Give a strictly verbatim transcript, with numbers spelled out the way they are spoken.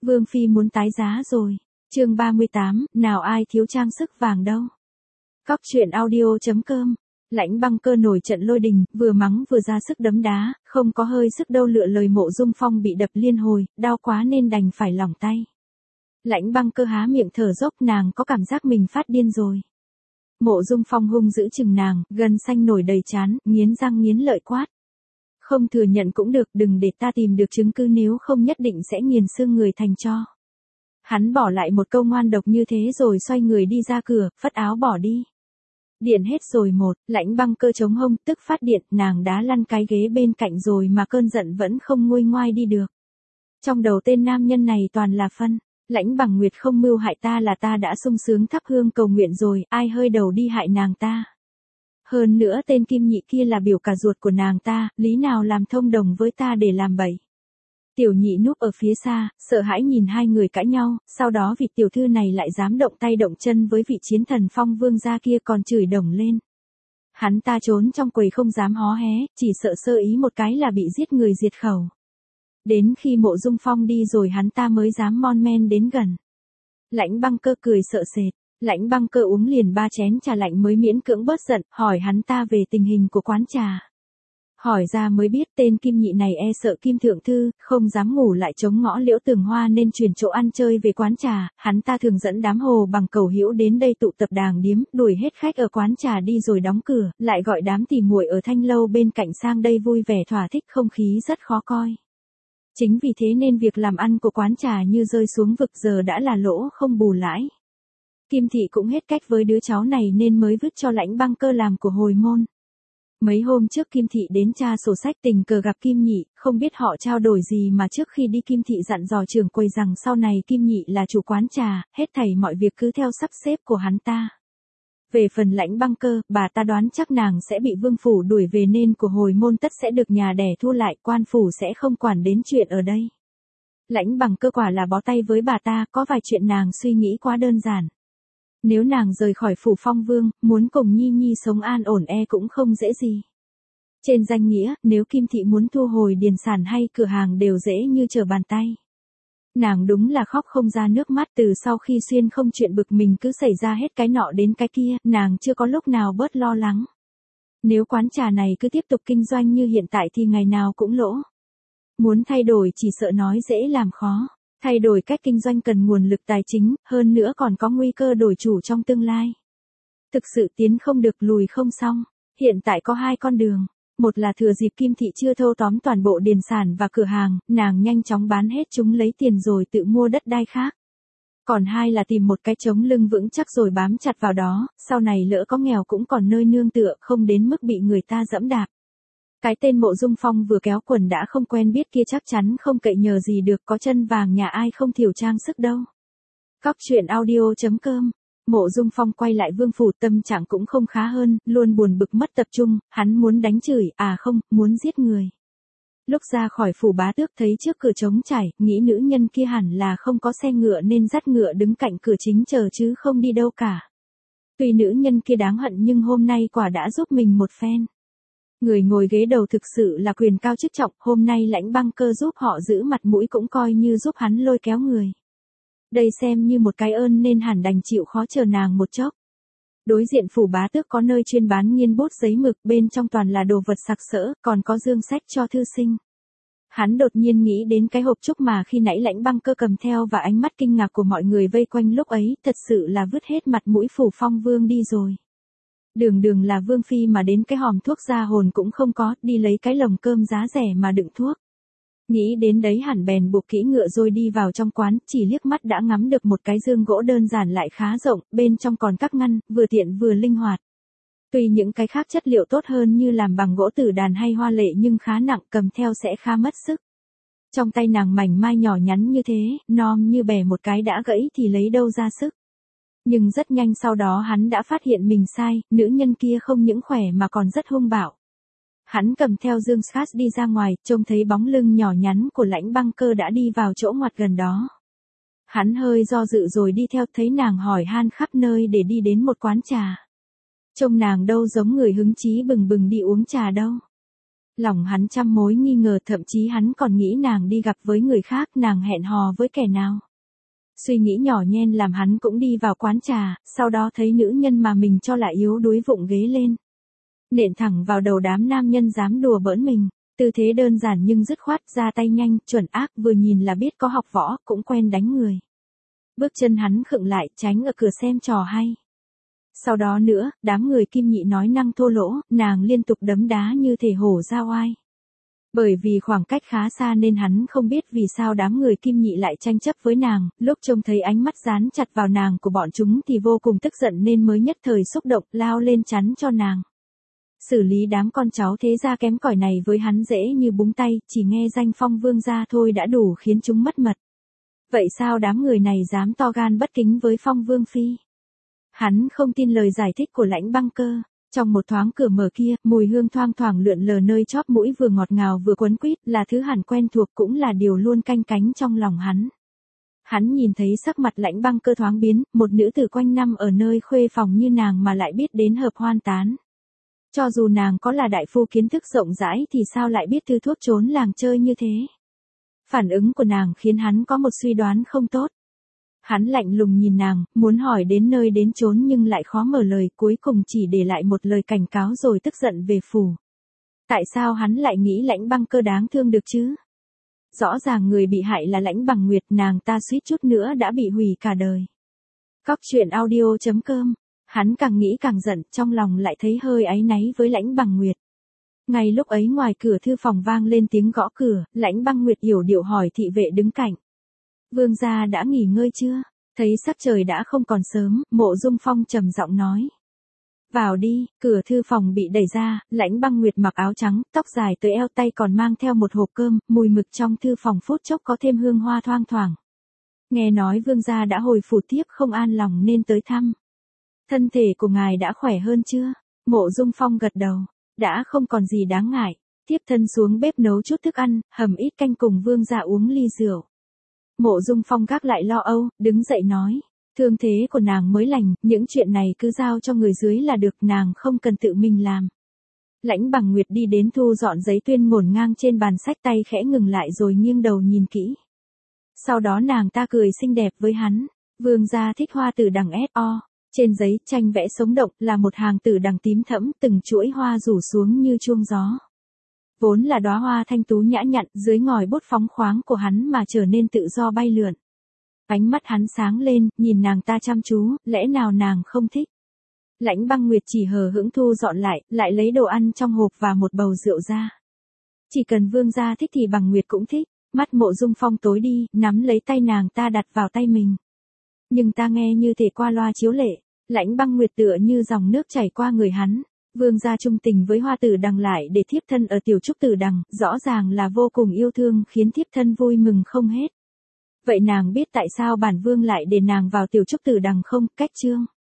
Vương Phi muốn tái giá rồi. Chương ba mươi tám, nào ai thiếu trang sức vàng đâu. Cóc truyện audio.com. Lãnh Băng Cơ nổi trận lôi đình, vừa mắng vừa ra sức đấm đá, không có hơi sức đâu lựa lời Mộ Dung Phong bị đập liên hồi, đau quá nên đành phải lỏng tay. Lãnh Băng Cơ há miệng thở dốc, nàng có cảm giác mình phát điên rồi. Mộ Dung Phong hung giữ chừng nàng, gân xanh nổi đầy trán, nghiến răng nghiến lợi quát. Không thừa nhận cũng được, đừng để ta tìm được chứng cứ, nếu không nhất định sẽ nghiền xương người thành tro. Hắn bỏ lại một câu ngoan độc như thế rồi xoay người đi ra cửa, phất áo bỏ đi. Điện hết rồi một, Lãnh Băng Cơ chống hông, tức phát điện, nàng đá lăn cái ghế bên cạnh rồi mà cơn giận vẫn không nguôi ngoai đi được. Trong đầu tên nam nhân này toàn là phân, Lãnh Bằng Nguyệt không mưu hại ta là ta đã sung sướng thắp hương cầu nguyện rồi, ai hơi đầu đi hại nàng ta. Hơn nữa tên Kim Nhị kia là biểu cả ruột của nàng ta, lý nào làm thông đồng với ta để làm bậy. Tiểu Nhị núp ở phía xa, sợ hãi nhìn hai người cãi nhau, sau đó vị tiểu thư này lại dám động tay động chân với vị chiến thần Phong Vương gia kia, còn chửi đồng lên. Hắn ta trốn trong quầy không dám hó hé, chỉ sợ sơ ý một cái là bị giết người diệt khẩu. Đến khi Mộ Dung Phong đi rồi hắn ta mới dám mon men đến gần. Lãnh Băng Cơ cười sợ sệt. Lãnh Băng Cơ uống liền ba chén trà lạnh mới miễn cưỡng bớt giận, hỏi hắn ta về tình hình của quán trà. Hỏi ra mới biết tên Kim Nhị này e sợ Kim Thượng Thư, không dám ngủ lại chống ngõ Liễu Tường Hoa nên chuyển chỗ ăn chơi về quán trà, hắn ta thường dẫn đám hồ bằng cầu hữu đến đây tụ tập đàng điếm, đuổi hết khách ở quán trà đi rồi đóng cửa, lại gọi đám tỉ muội ở thanh lâu bên cạnh sang đây vui vẻ thỏa thích, không khí rất khó coi. Chính vì thế nên việc làm ăn của quán trà như rơi xuống vực, giờ đã là lỗ không bù lãi. Kim Thị cũng hết cách với đứa cháu này nên mới vứt cho Lãnh Băng Cơ làm của hồi môn. Mấy hôm trước Kim Thị đến tra sổ sách, tình cờ gặp Kim Nhị, không biết họ trao đổi gì mà trước khi đi Kim Thị dặn dò trưởng quầy rằng sau này Kim Nhị là chủ quán trà, hết thảy mọi việc cứ theo sắp xếp của hắn ta. Về phần Lãnh Băng Cơ, bà ta đoán chắc nàng sẽ bị vương phủ đuổi về nên của hồi môn tất sẽ được nhà đẻ thu lại, quan phủ sẽ không quản đến chuyện ở đây. Lãnh Băng Cơ quả là bó tay với bà ta, có vài chuyện nàng suy nghĩ quá đơn giản. Nếu nàng rời khỏi phủ Phong Vương, muốn cùng Nhi Nhi sống an ổn e cũng không dễ gì. Trên danh nghĩa, nếu Kim Thị muốn thu hồi điền sản hay cửa hàng đều dễ như trở bàn tay. Nàng đúng là khóc không ra nước mắt, từ sau khi xuyên không chuyện bực mình cứ xảy ra hết cái nọ đến cái kia, nàng chưa có lúc nào bớt lo lắng. Nếu quán trà này cứ tiếp tục kinh doanh như hiện tại thì ngày nào cũng lỗ. Muốn thay đổi chỉ sợ nói dễ làm khó. Thay đổi cách kinh doanh cần nguồn lực tài chính, hơn nữa còn có nguy cơ đổi chủ trong tương lai. Thực sự tiến không được lùi không xong. Hiện tại có hai con đường. Một là thừa dịp Kim Thị chưa thâu tóm toàn bộ điền sản và cửa hàng, nàng nhanh chóng bán hết chúng lấy tiền rồi tự mua đất đai khác. Còn hai là tìm một cái chống lưng vững chắc rồi bám chặt vào đó, sau này lỡ có nghèo cũng còn nơi nương tựa, không đến mức bị người ta dẫm đạp. Cái tên Mộ Dung Phong vừa kéo quần đã không quen biết kia chắc chắn không cậy nhờ gì được, có chân vàng nhà ai không thiểu trang sức đâu. Cóc truyện audio.com. Mộ Dung Phong quay lại vương phủ, tâm trạng cũng không khá hơn, luôn buồn bực mất tập trung, hắn muốn đánh chửi, à không, muốn giết người. Lúc ra khỏi phủ bá tước thấy trước cửa trống trải, nghĩ nữ nhân kia hẳn là không có xe ngựa nên dắt ngựa đứng cạnh cửa chính chờ chứ không đi đâu cả. Tuy nữ nhân kia đáng hận nhưng hôm nay quả đã giúp mình một phen. Người ngồi ghế đầu thực sự là quyền cao chức trọng, hôm nay Lãnh Băng Cơ giúp họ giữ mặt mũi cũng coi như giúp hắn lôi kéo người. Đây xem như một cái ơn nên hẳn đành chịu khó chờ nàng một chốc. Đối diện phủ bá tước có nơi chuyên bán nghiên bút giấy mực, bên trong toàn là đồ vật sặc sỡ, còn có dương sách cho thư sinh. Hắn đột nhiên nghĩ đến cái hộp trúc mà khi nãy Lãnh Băng Cơ cầm theo và ánh mắt kinh ngạc của mọi người vây quanh lúc ấy, thật sự là vứt hết mặt mũi phủ Phong Vương đi rồi. Đường đường là vương phi mà đến cái hòm thuốc ra hồn cũng không có, đi lấy cái lồng cơm giá rẻ mà đựng thuốc. Nghĩ đến đấy hẳn bèn buộc kỹ ngựa rồi đi vào trong quán, chỉ liếc mắt đã ngắm được một cái dương gỗ đơn giản lại khá rộng, bên trong còn các ngăn, vừa tiện vừa linh hoạt. Tuy những cái khác chất liệu tốt hơn như làm bằng gỗ tử đàn hay hoa lệ nhưng khá nặng, cầm theo sẽ khá mất sức. Trong tay nàng mảnh mai nhỏ nhắn như thế, non như bẻ một cái đã gãy thì lấy đâu ra sức. Nhưng rất nhanh sau đó hắn đã phát hiện mình sai, nữ nhân kia không những khỏe mà còn rất hung bạo. Hắn cầm theo dương Scratch đi ra ngoài, trông thấy bóng lưng nhỏ nhắn của Lãnh Băng Cơ đã đi vào chỗ ngoặt gần đó. Hắn hơi do dự rồi đi theo, thấy nàng hỏi han khắp nơi để đi đến một quán trà. Trông nàng đâu giống người hứng chí bừng bừng đi uống trà đâu. Lòng hắn trăm mối nghi ngờ, thậm chí hắn còn nghĩ nàng đi gặp với người khác, nàng hẹn hò với kẻ nào. Suy nghĩ nhỏ nhen làm hắn cũng đi vào quán trà, sau đó thấy nữ nhân mà mình cho là yếu đuối vụng ghế lên. Nện thẳng vào đầu đám nam nhân dám đùa bỡn mình, tư thế đơn giản nhưng dứt khoát, ra tay nhanh, chuẩn ác, vừa nhìn là biết có học võ, cũng quen đánh người. Bước chân hắn khựng lại, tránh ở cửa xem trò hay. Sau đó nữa, đám người Kim Nhị nói năng thô lỗ, nàng liên tục đấm đá như thể hổ ra oai. Bởi vì khoảng cách khá xa nên hắn không biết vì sao đám người Kim Nhị lại tranh chấp với nàng, lúc trông thấy ánh mắt dán chặt vào nàng của bọn chúng thì vô cùng tức giận nên mới nhất thời xúc động lao lên chắn cho nàng. Xử lý đám con cháu thế gia kém cỏi này với hắn dễ như búng tay, chỉ nghe danh Phong Vương gia thôi đã đủ khiến chúng mất mật. Vậy sao đám người này dám to gan bất kính với Phong Vương phi? Hắn không tin lời giải thích của Lãnh Băng Cơ. Trong một thoáng cửa mở kia, mùi hương thoang thoảng lượn lờ nơi chóp mũi vừa ngọt ngào vừa quấn quýt, là thứ hẳn quen thuộc cũng là điều luôn canh cánh trong lòng hắn. Hắn nhìn thấy sắc mặt Lãnh Băng Cơ thoáng biến, một nữ tử quanh năm ở nơi khuê phòng như nàng mà lại biết đến hợp hoan tán. Cho dù nàng có là đại phu kiến thức rộng rãi thì sao lại biết thứ thuốc trốn làng chơi như thế. Phản ứng của nàng khiến hắn có một suy đoán không tốt. Hắn lạnh lùng nhìn nàng, muốn hỏi đến nơi đến chốn nhưng lại khó mở lời, cuối cùng chỉ để lại một lời cảnh cáo rồi tức giận về phủ. Tại sao hắn lại nghĩ Lãnh Băng Cơ đáng thương được chứ? Rõ ràng người bị hại là Lãnh Bằng Nguyệt, nàng ta suýt chút nữa đã bị hủy cả đời. Cóc truyện audio chấm com. Hắn càng nghĩ càng giận, trong lòng lại thấy hơi áy náy với Lãnh Bằng Nguyệt. Ngay lúc ấy ngoài cửa thư phòng vang lên tiếng gõ cửa, Lãnh Băng Nguyệt yểu điệu hỏi thị vệ đứng cạnh. Vương gia đã nghỉ ngơi chưa? Thấy sắc trời đã không còn sớm, Mộ Dung Phong trầm giọng nói. Vào đi, cửa thư phòng bị đẩy ra, Lãnh Băng Nguyệt mặc áo trắng, tóc dài tới eo tay còn mang theo một hộp cơm, mùi mực trong thư phòng phút chốc có thêm hương hoa thoang thoảng. Nghe nói vương gia đã hồi phủ tiếp không an lòng nên tới thăm. Thân thể của ngài đã khỏe hơn chưa? Mộ Dung Phong gật đầu, đã không còn gì đáng ngại. Tiếp thân xuống bếp nấu chút thức ăn, hầm ít canh cùng vương gia uống ly rượu. Mộ Dung Phong gác lại lo âu, đứng dậy nói, thương thế của nàng mới lành, những chuyện này cứ giao cho người dưới là được, nàng không cần tự mình làm. Lãnh Bằng Nguyệt đi đến thu dọn giấy tuyên ngổn ngang trên bàn sách, tay khẽ ngừng lại rồi nghiêng đầu nhìn kỹ. Sau đó nàng ta cười xinh đẹp với hắn, vương gia thích hoa tử đằng ét o. Trên giấy tranh vẽ sống động là một hàng tử đằng tím thẫm, từng chuỗi hoa rủ xuống như chuông gió. Vốn là đóa hoa thanh tú nhã nhặn, dưới ngòi bút phóng khoáng của hắn mà trở nên tự do bay lượn. Ánh mắt hắn sáng lên, nhìn nàng ta chăm chú, lẽ nào nàng không thích? Lãnh Băng Nguyệt chỉ hờ hững thu dọn lại, lại lấy đồ ăn trong hộp và một bầu rượu ra. Chỉ cần vương gia thích thì Bằng Nguyệt cũng thích. Mắt Mộ Dung Phong tối đi, nắm lấy tay nàng ta đặt vào tay mình. Nhưng ta nghe như thể qua loa chiếu lệ. Lãnh Băng Nguyệt tựa như dòng nước chảy qua người hắn. Vương gia trung tình với hoa tử đằng lại để thiếp thân ở tiểu trúc tử đằng, rõ ràng là vô cùng yêu thương, khiến thiếp thân vui mừng không hết. Vậy nàng biết tại sao bản vương lại để nàng vào tiểu trúc tử đằng không? Cách chương.